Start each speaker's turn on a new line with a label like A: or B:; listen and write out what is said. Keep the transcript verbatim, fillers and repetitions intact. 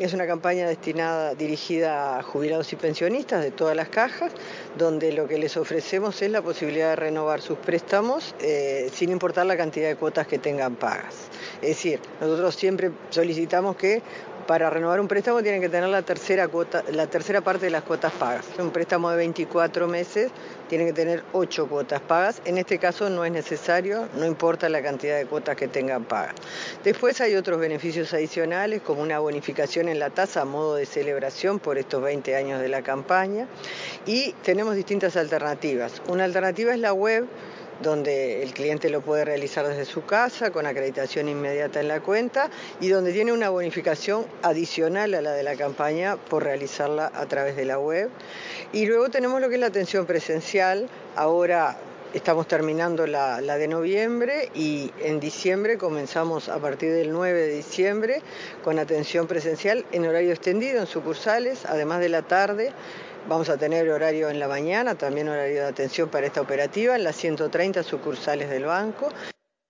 A: Es una campaña destinada, dirigida a jubilados y pensionistas de todas las cajas, donde lo que les ofrecemos es la posibilidad de renovar sus préstamos eh, sin importar la cantidad de cuotas que tengan pagas. Es decir, nosotros siempre solicitamos que para renovar un préstamo tienen que tener la tercera cuota, la tercera parte de las cuotas pagas. Un préstamo de veinticuatro meses tiene que tener ocho cuotas pagas. En este caso no es necesario, no importa la cantidad de cuotas que tengan pagas. Después hay otros beneficios adicionales, como una bonificación en la tasa a modo de celebración por estos veinte años de la campaña. Y tenemos distintas alternativas. Una alternativa es la web, donde el cliente lo puede realizar desde su casa con acreditación inmediata en la cuenta y donde tiene una bonificación adicional a la de la campaña por realizarla a través de la web. Y luego tenemos lo que es la atención presencial. Ahora estamos terminando la, la de noviembre y en diciembre comenzamos a partir del nueve de diciembre con atención presencial en horario extendido en sucursales, además de la tarde. Vamos a tener horario en la mañana, también horario de atención para esta operativa en las ciento treinta sucursales del banco.